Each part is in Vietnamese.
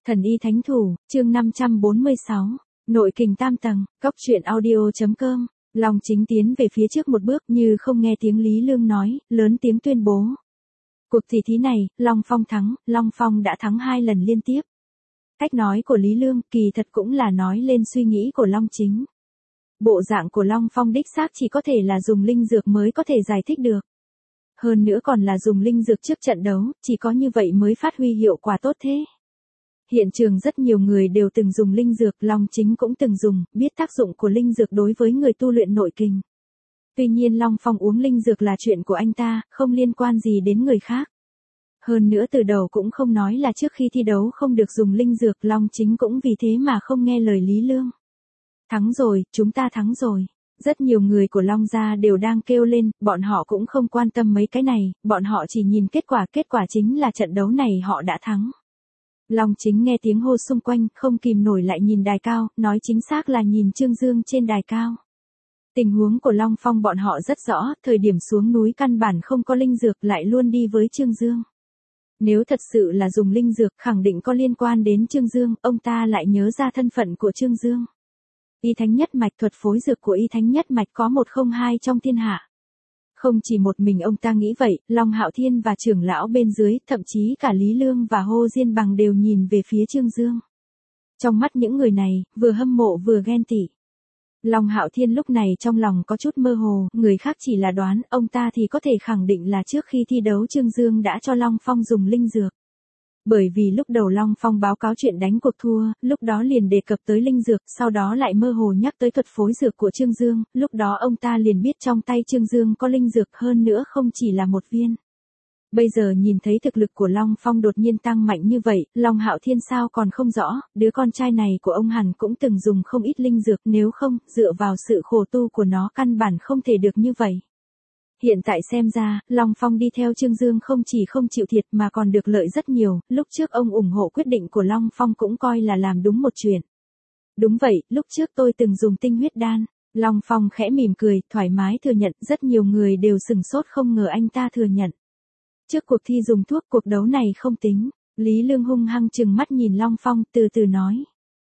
Thần y thánh thủ, chương 546, nội kình tam tầng, cóc truyện audio.com, Long Chính tiến về phía trước một bước như không nghe tiếng Lý Lương nói, lớn tiếng tuyên bố. Cuộc tỷ thí này, Long Phong thắng, Long Phong đã thắng 2 lần liên tiếp. Cách nói của Lý Lương kỳ thật cũng là nói lên suy nghĩ của Long Chính. Bộ dạng của Long Phong đích xác chỉ có thể là dùng linh dược mới có thể giải thích được. Hơn nữa còn là dùng linh dược trước trận đấu, chỉ có như vậy mới phát huy hiệu quả tốt thế. Hiện trường rất nhiều người đều từng dùng linh dược, Long Chính cũng từng dùng, biết tác dụng của linh dược đối với người tu luyện nội kình. Tuy nhiên Long Phong uống linh dược là chuyện của anh ta, không liên quan gì đến người khác. Hơn nữa từ đầu cũng không nói là trước khi thi đấu không được dùng linh dược, Long Chính cũng vì thế mà không nghe lời Lý Lương. Thắng rồi, chúng ta thắng rồi. Rất nhiều người của Long gia đều đang kêu lên, bọn họ cũng không quan tâm mấy cái này, bọn họ chỉ nhìn kết quả chính là trận đấu này họ đã thắng. Long Chính nghe tiếng hô xung quanh, không kìm nổi lại nhìn đài cao, nói chính xác là nhìn Trương Dương trên đài cao. Tình huống của Long Phong bọn họ rất rõ, thời điểm xuống núi căn bản không có linh dược lại luôn đi với Trương Dương. Nếu thật sự là dùng linh dược khẳng định có liên quan đến Trương Dương, ông ta lại nhớ ra thân phận của Trương Dương. Y Thánh Nhất Mạch, thuật phối dược của Y Thánh Nhất Mạch có 102 trong thiên hạ. Không chỉ một mình ông ta nghĩ vậy, Long Hạo Thiên và trưởng lão bên dưới, thậm chí cả Lý Lương và Hồ Diên Bằng đều nhìn về phía Trương Dương. Trong mắt những người này, vừa hâm mộ vừa ghen tị. Long Hạo Thiên lúc này trong lòng có chút mơ hồ, người khác chỉ là đoán, ông ta thì có thể khẳng định là trước khi thi đấu Trương Dương đã cho Long Phong dùng linh dược. Bởi vì lúc đầu Long Phong báo cáo chuyện đánh cuộc thua, lúc đó liền đề cập tới linh dược, sau đó lại mơ hồ nhắc tới thuật phối dược của Trương Dương, lúc đó ông ta liền biết trong tay Trương Dương có linh dược, hơn nữa không chỉ là một viên. Bây giờ nhìn thấy thực lực của Long Phong đột nhiên tăng mạnh như vậy, Long Hạo Thiên sao còn không rõ, đứa con trai này của ông hẳn cũng từng dùng không ít linh dược, nếu không, dựa vào sự khổ tu của nó căn bản không thể được như vậy. Hiện tại xem ra, Long Phong đi theo Trương Dương không chỉ không chịu thiệt mà còn được lợi rất nhiều, lúc trước ông ủng hộ quyết định của Long Phong cũng coi là làm đúng một chuyện. Đúng vậy, lúc trước tôi từng dùng tinh huyết đan. Long Phong khẽ mỉm cười, thoải mái thừa nhận, rất nhiều người đều sửng sốt không ngờ anh ta thừa nhận. Trước cuộc thi dùng thuốc, cuộc đấu này không tính. Lý Lương hung hăng trừng mắt nhìn Long Phong, từ từ nói.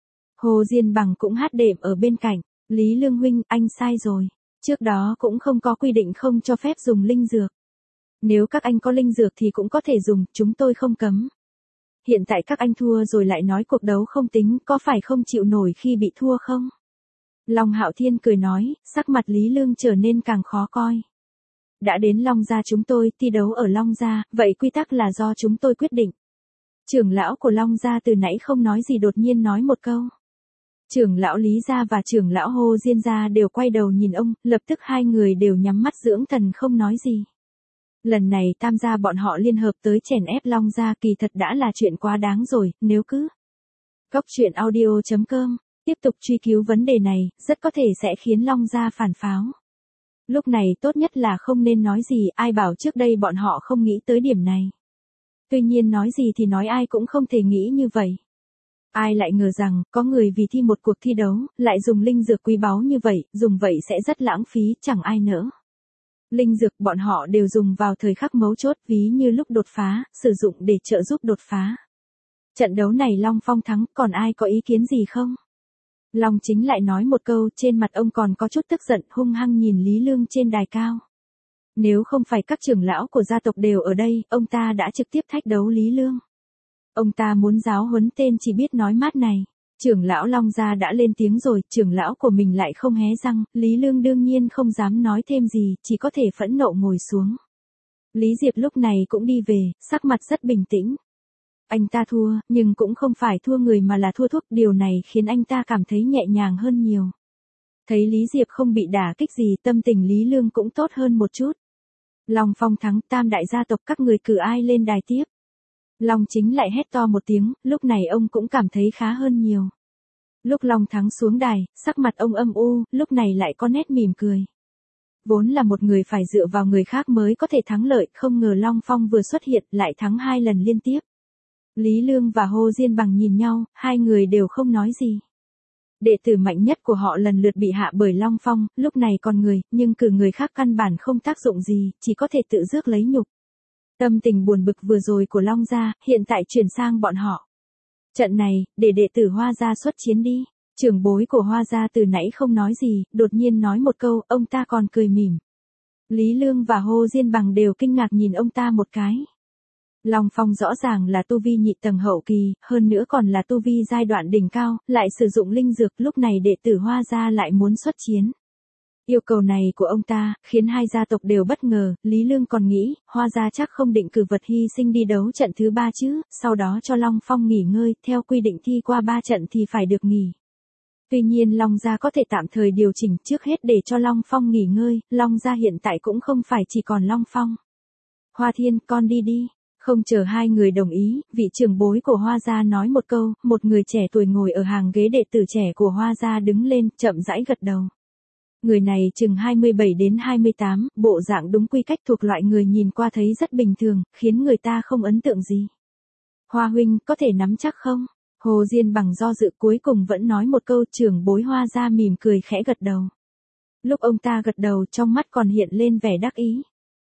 Hồ Diên Bằng cũng hát đệm ở bên cạnh. Lý Lương huynh, anh sai rồi. Trước đó cũng không có quy định không cho phép dùng linh dược. Nếu các anh có linh dược thì cũng có thể dùng, chúng tôi không cấm. Hiện tại các anh thua rồi lại nói cuộc đấu không tính, có phải không chịu nổi khi bị thua không? Long Hạo Thiên cười nói, sắc mặt Lý Lương trở nên càng khó coi. Đã đến Long gia chúng tôi, thi đấu ở Long gia, vậy quy tắc là do chúng tôi quyết định. Trưởng lão của Long gia từ nãy không nói gì đột nhiên nói một câu. Trưởng lão Lý gia và trưởng lão Hồ Diên gia đều quay đầu nhìn ông, lập tức hai người đều nhắm mắt dưỡng thần không nói gì. Lần này Tam gia bọn họ liên hợp tới chèn ép Long gia kỳ thật đã là chuyện quá đáng rồi, nếu cứ. Cóc truyện audio.com, tiếp tục truy cứu vấn đề này, rất có thể sẽ khiến Long gia phản pháo. Lúc này tốt nhất là không nên nói gì, ai bảo trước đây bọn họ không nghĩ tới điểm này. Tuy nhiên nói gì thì nói, ai cũng không thể nghĩ như vậy. Ai lại ngờ rằng, có người vì thi một cuộc thi đấu, lại dùng linh dược quý báu như vậy, dùng vậy sẽ rất lãng phí, chẳng ai nỡ. Linh dược bọn họ đều dùng vào thời khắc mấu chốt, ví như lúc đột phá, sử dụng để trợ giúp đột phá. Trận đấu này Long Phong thắng, còn ai có ý kiến gì không? Long Chính lại nói một câu, trên mặt ông còn có chút tức giận, hung hăng nhìn Lý Lương trên đài cao. Nếu không phải các trưởng lão của gia tộc đều ở đây, ông ta đã trực tiếp thách đấu Lý Lương. Ông ta muốn giáo huấn tên chỉ biết nói mát này. Trưởng lão Long gia đã lên tiếng rồi, trưởng lão của mình lại không hé răng, Lý Lương đương nhiên không dám nói thêm gì, chỉ có thể phẫn nộ ngồi xuống. Lý Diệp lúc này cũng đi về, sắc mặt rất bình tĩnh. Anh ta thua, nhưng cũng không phải thua người mà là thua thuốc, điều này khiến anh ta cảm thấy nhẹ nhàng hơn nhiều. Thấy Lý Diệp không bị đả kích gì, tâm tình Lý Lương cũng tốt hơn một chút. Long Phong thắng, Tam đại gia tộc các người cử ai lên đài tiếp. Long Chính lại hét to một tiếng, lúc này ông cũng cảm thấy khá hơn nhiều. Lúc Long thắng xuống đài, sắc mặt ông âm u, lúc này lại có nét mỉm cười. Vốn là một người phải dựa vào người khác mới có thể thắng lợi, không ngờ Long Phong vừa xuất hiện lại thắng 2 lần liên tiếp. Lý Lương và Hồ Diên Bằng nhìn nhau, hai người đều không nói gì. Đệ tử mạnh nhất của họ lần lượt bị hạ bởi Long Phong, lúc này còn người, nhưng cử người khác căn bản không tác dụng gì, chỉ có thể tự rước lấy nhục. Tâm tình buồn bực vừa rồi của Long gia, hiện tại chuyển sang bọn họ. Trận này, để đệ tử Hoa gia xuất chiến đi. Trưởng bối của Hoa gia từ nãy không nói gì, đột nhiên nói một câu, ông ta còn cười mỉm. Lý Lương và Hồ Diên Bằng đều kinh ngạc nhìn ông ta một cái. Long Phong rõ ràng là tu vi nhị tầng hậu kỳ, hơn nữa còn là tu vi giai đoạn đỉnh cao, lại sử dụng linh dược, lúc này đệ tử Hoa gia lại muốn xuất chiến. Yêu cầu này của ông ta, khiến hai gia tộc đều bất ngờ, Lý Lương còn nghĩ, Hoa gia chắc không định cử vật hy sinh đi đấu trận thứ 3 chứ, sau đó cho Long Phong nghỉ ngơi, theo quy định thi qua 3 trận thì phải được nghỉ. Tuy nhiên Long gia có thể tạm thời điều chỉnh trước hết để cho Long Phong nghỉ ngơi, Long gia hiện tại cũng không phải chỉ còn Long Phong. Hoa Thiên, con đi đi. Không chờ hai người đồng ý, vị trưởng bối của Hoa gia nói một câu, một người trẻ tuổi ngồi ở hàng ghế đệ tử trẻ của Hoa gia đứng lên, chậm rãi gật đầu. Người này chừng 27 đến 28, bộ dạng đúng quy cách thuộc loại người nhìn qua thấy rất bình thường, khiến người ta không ấn tượng gì. Hoa huynh, có thể nắm chắc không? Hồ Diên Bằng do dự cuối cùng vẫn nói một câu, trưởng bối Hoa gia mỉm cười khẽ gật đầu. Lúc ông ta gật đầu trong mắt còn hiện lên vẻ đắc ý.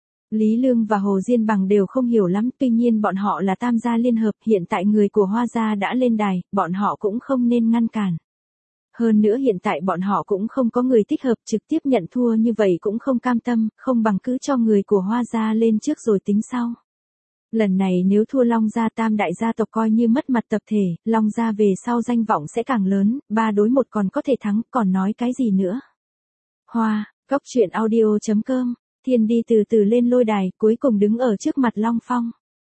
Lý Lương và Hồ Diên Bằng đều không hiểu lắm, tuy nhiên bọn họ là tam gia liên hợp, hiện tại người của Hoa gia đã lên đài, bọn họ cũng không nên ngăn cản. Hơn nữa hiện tại bọn họ cũng không có người thích hợp trực tiếp nhận thua như vậy cũng không cam tâm, không bằng cứ cho người của Hoa gia lên trước rồi tính sau. Lần này nếu thua Long gia tam đại gia tộc coi như mất mặt tập thể, Long gia về sau danh vọng sẽ càng lớn, 3 đối 1 còn có thể thắng, còn nói cái gì nữa. Hoa, Cóc Truyện Audio.com, Thiên đi từ từ lên lôi đài, cuối cùng đứng ở trước mặt Long Phong.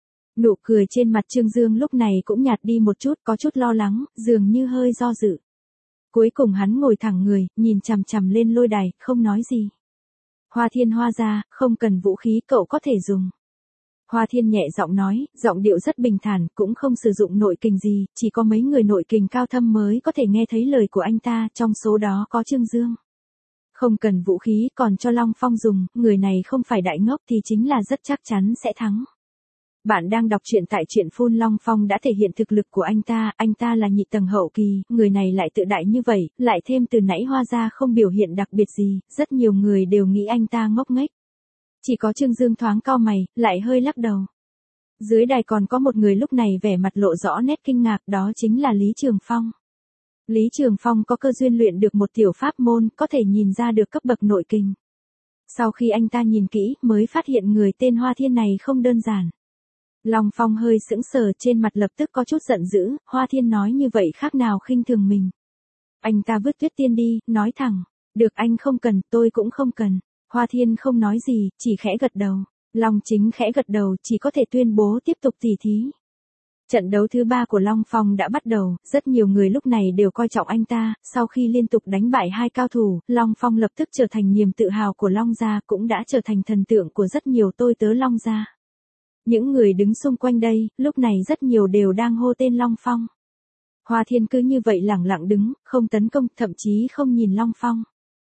Nụ cười trên mặt Trương Dương lúc này cũng nhạt đi một chút, có chút lo lắng, dường như hơi do dự. Cuối cùng hắn ngồi thẳng người, nhìn chằm chằm lên lôi đài, không nói gì. Hoa Thiên, Hoa gia, không cần vũ khí, cậu có thể dùng. Hoa Thiên nhẹ giọng nói, giọng điệu rất bình thản, cũng không sử dụng nội kình gì, chỉ có mấy người nội kình cao thâm mới có thể nghe thấy lời của anh ta, trong số đó có Trương Dương. Không cần vũ khí, còn cho Long Phong dùng, người này không phải đại ngốc thì chính là rất chắc chắn sẽ thắng. Bạn đang đọc truyện tại truyện Phun. Long Phong đã thể hiện thực lực của anh ta là nhị tầng hậu kỳ, người này lại tự đại như vậy, lại thêm từ nãy Hoa gia không biểu hiện đặc biệt gì, rất nhiều người đều nghĩ anh ta ngốc nghếch. Chỉ có Trương Dương thoáng cau mày, lại hơi lắc đầu. Dưới đài còn có một người lúc này vẻ mặt lộ rõ nét kinh ngạc, đó chính là Lý Trường Phong. Lý Trường Phong có cơ duyên luyện được một tiểu pháp môn, có thể nhìn ra được cấp bậc nội kình. Sau khi anh ta nhìn kỹ, mới phát hiện người tên Hoa Thiên này không đơn giản. Long Phong hơi sững sờ, trên mặt lập tức có chút giận dữ, Hoa Thiên nói như vậy khác nào khinh thường mình. Anh ta vứt Tuyết Tiên đi, nói thẳng, được anh không cần, tôi cũng không cần. Hoa Thiên không nói gì, chỉ khẽ gật đầu. Long Chính khẽ gật đầu, chỉ có thể tuyên bố tiếp tục tỉ thí. Trận đấu thứ 3 của Long Phong đã bắt đầu, rất nhiều người lúc này đều coi trọng anh ta, sau khi liên tục đánh bại hai cao thủ, Long Phong lập tức trở thành niềm tự hào của Long gia, cũng đã trở thành thần tượng của rất nhiều tôi tớ Long gia. Những người đứng xung quanh đây, lúc này rất nhiều đều đang hô tên Long Phong. Hoa Thiên cứ như vậy lẳng lặng đứng, không tấn công, thậm chí không nhìn Long Phong.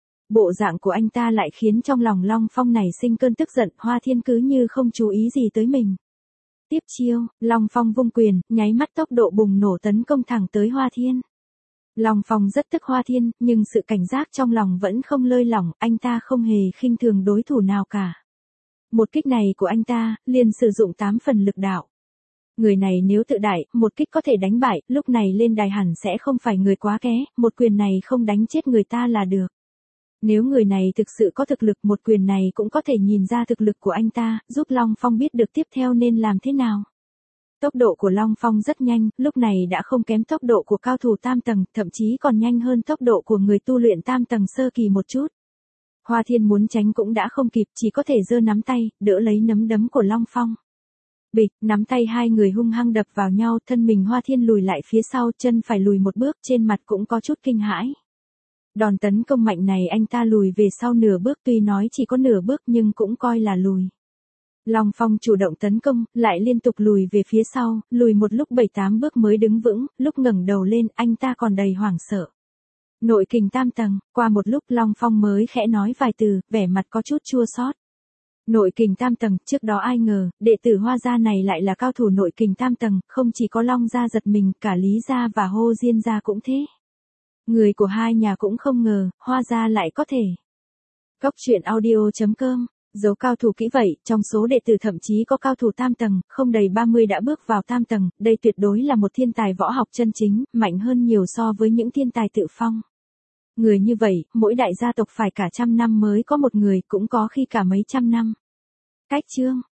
Bộ dạng của anh ta lại khiến trong lòng Long Phong này sinh cơn tức giận, Hoa Thiên cứ như không chú ý gì tới mình. Tiếp chiêu, Long Phong vung quyền, nháy mắt tốc độ bùng nổ tấn công thẳng tới Hoa Thiên. Long Phong rất tức Hoa Thiên, nhưng sự cảnh giác trong lòng vẫn không lơi lỏng, anh ta không hề khinh thường đối thủ nào cả. Một kích này của anh ta, liền sử dụng 8 phần lực đạo. Người này nếu tự đại, một kích có thể đánh bại, lúc này lên đài hẳn sẽ không phải người quá ké, một quyền này không đánh chết người ta là được. Nếu người này thực sự có thực lực, một quyền này cũng có thể nhìn ra thực lực của anh ta, giúp Long Phong biết được tiếp theo nên làm thế nào. Tốc độ của Long Phong rất nhanh, lúc này đã không kém tốc độ của cao thủ tam tầng, thậm chí còn nhanh hơn tốc độ của người tu luyện tam tầng sơ kỳ một chút. Hoa Thiên muốn tránh cũng đã không kịp, chỉ có thể giơ nắm tay, đỡ lấy nắm đấm của Long Phong. Bịch, nắm tay hai người hung hăng đập vào nhau, thân mình Hoa Thiên lùi lại phía sau, chân phải lùi một bước, trên mặt cũng có chút kinh hãi. Đòn tấn công mạnh này anh ta lùi về sau nửa bước, tuy nói chỉ có nửa bước nhưng cũng coi là lùi. Long Phong chủ động tấn công, lại liên tục lùi về phía sau, lùi một lúc 7-8 bước mới đứng vững, lúc ngẩng đầu lên, anh ta còn đầy hoảng sợ. Nội kình tam tầng, qua một lúc Long Phong mới khẽ nói vài từ, vẻ mặt có chút chua xót. Nội kình tam tầng, trước đó ai ngờ, đệ tử Hoa gia này lại là cao thủ nội kình tam tầng, không chỉ có Long gia giật mình, cả Lý gia và Hồ Diên gia cũng thế. Người của hai nhà cũng không ngờ, Hoa gia lại có thể. Cóc Truyện Audio.com Dấu cao thủ kỹ vậy, trong số đệ tử thậm chí có cao thủ tam tầng, không đầy 30 đã bước vào tam tầng, đây tuyệt đối là một thiên tài võ học chân chính, mạnh hơn nhiều so với những thiên tài tự phong. Người như vậy, mỗi đại gia tộc phải cả trăm năm mới có một người, cũng có khi cả mấy trăm năm. Cách chương